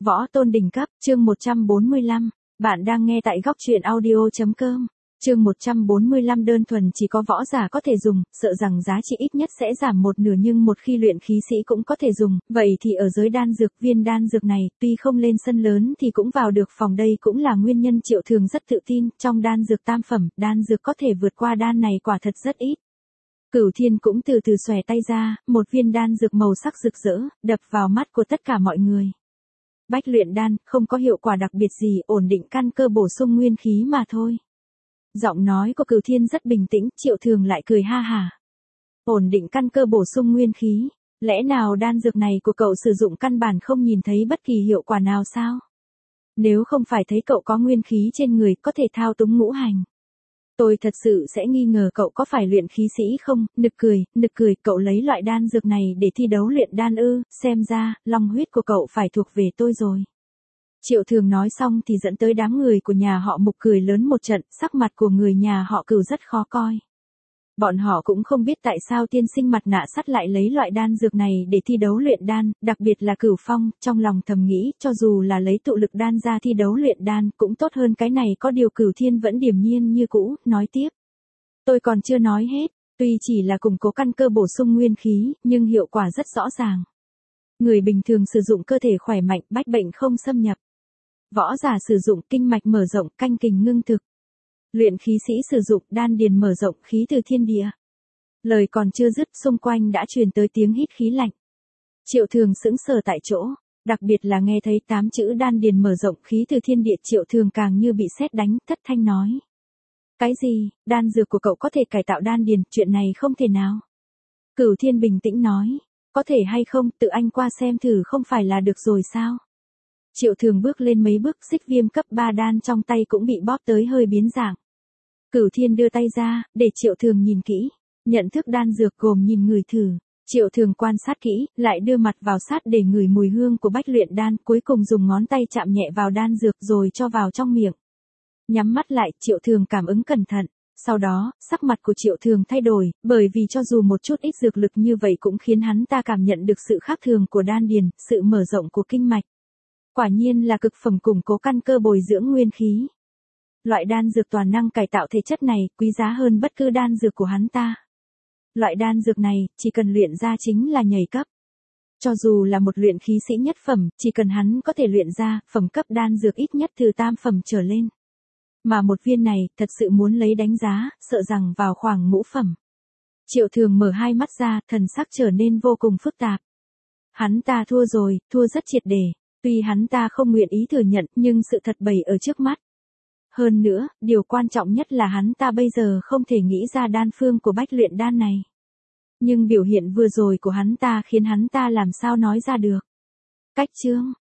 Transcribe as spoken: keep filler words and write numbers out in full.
Võ tôn đỉnh cấp, chương một trăm bốn mươi lăm. Bạn đang nghe tại góc truyện audio chấm com. Chương một trăm bốn mươi lăm đơn thuần chỉ có võ giả có thể dùng, sợ rằng giá trị ít nhất sẽ giảm một nửa nhưng một khi luyện khí sĩ cũng có thể dùng, vậy thì ở giới đan dược, viên đan dược này, tuy không lên sân lớn thì cũng vào được phòng, đây cũng là nguyên nhân Triệu Thường rất tự tin, trong đan dược tam phẩm, đan dược có thể vượt qua đan này quả thật rất ít. Cửu Thiên cũng từ từ xòe tay ra, một viên đan dược màu sắc rực rỡ, đập vào mắt của tất cả mọi người. Bách luyện đan, không có hiệu quả đặc biệt gì, ổn định căn cơ bổ sung nguyên khí mà thôi. Giọng nói của Cửu Thiên rất bình tĩnh, Triệu Thường lại cười ha hả. Ổn định căn cơ bổ sung nguyên khí, lẽ nào đan dược này của cậu sử dụng căn bản không nhìn thấy bất kỳ hiệu quả nào sao? Nếu không phải thấy cậu có nguyên khí trên người có thể thao túng ngũ hành, tôi thật sự sẽ nghi ngờ cậu có phải luyện khí sĩ không, nực cười, nực cười, cậu lấy loại đan dược này để thi đấu luyện đan ư, xem ra, long huyết của cậu phải thuộc về tôi rồi. Triệu Thường nói xong thì dẫn tới đám người của nhà họ Mục cười lớn một trận, sắc mặt của người nhà họ Cửu rất khó coi. Bọn họ cũng không biết tại sao tiên sinh mặt nạ sắt lại lấy loại đan dược này để thi đấu luyện đan, đặc biệt là Cửu Phong, trong lòng thầm nghĩ, cho dù là lấy tụ lực đan ra thi đấu luyện đan, cũng tốt hơn cái này, có điều Cửu Thiên vẫn điềm nhiên như cũ, nói tiếp. Tôi còn chưa nói hết, tuy chỉ là củng cố căn cơ bổ sung nguyên khí, nhưng hiệu quả rất rõ ràng. Người bình thường sử dụng cơ thể khỏe mạnh, bách bệnh không xâm nhập. Võ giả sử dụng kinh mạch mở rộng, canh kình ngưng thực. Luyện khí sĩ sử dụng đan điền mở rộng, khí từ thiên địa. Lời còn chưa dứt, xung quanh đã truyền tới tiếng hít khí lạnh. Triệu Thường sững sờ tại chỗ, đặc biệt là nghe thấy tám chữ đan điền mở rộng, khí từ thiên địa, Triệu Thường càng như bị sét đánh, thất thanh nói. Cái gì, đan dược của cậu có thể cải tạo đan điền, chuyện này không thể nào. Cửu Thiên bình tĩnh nói, có thể hay không, tự anh qua xem thử không phải là được rồi sao? Triệu Thường bước lên mấy bước, xích viêm cấp ba đan trong tay cũng bị bóp tới hơi biến dạng. Cửu Thiên đưa tay ra, để Triệu Thường nhìn kỹ, nhận thức đan dược gồm nhìn người thử. Triệu Thường quan sát kỹ, lại đưa mặt vào sát để ngửi mùi hương của bách luyện đan, cuối cùng dùng ngón tay chạm nhẹ vào đan dược rồi cho vào trong miệng. Nhắm mắt lại, Triệu Thường cảm ứng cẩn thận. Sau đó, sắc mặt của Triệu Thường thay đổi, bởi vì cho dù một chút ít dược lực như vậy cũng khiến hắn ta cảm nhận được sự khác thường của đan điền, sự mở rộng của kinh mạch. Quả nhiên là cực phẩm củng cố căn cơ bồi dưỡng nguyên khí. Loại đan dược toàn năng cải tạo thể chất này quý giá hơn bất cứ đan dược của hắn ta. Loại đan dược này, chỉ cần luyện ra chính là nhảy cấp. Cho dù là một luyện khí sĩ nhất phẩm, chỉ cần hắn có thể luyện ra, phẩm cấp đan dược ít nhất từ tam phẩm trở lên. Mà một viên này, thật sự muốn lấy đánh giá, sợ rằng vào khoảng ngũ phẩm. Triệu Thường mở hai mắt ra, thần sắc trở nên vô cùng phức tạp. Hắn ta thua rồi, thua rất triệt để. Tuy hắn ta không nguyện ý thừa nhận, nhưng sự thật bày ở trước mắt. Hơn nữa, điều quan trọng nhất là hắn ta bây giờ không thể nghĩ ra đan phương của bách luyện đan này. Nhưng biểu hiện vừa rồi của hắn ta khiến hắn ta làm sao nói ra được. Cách chương,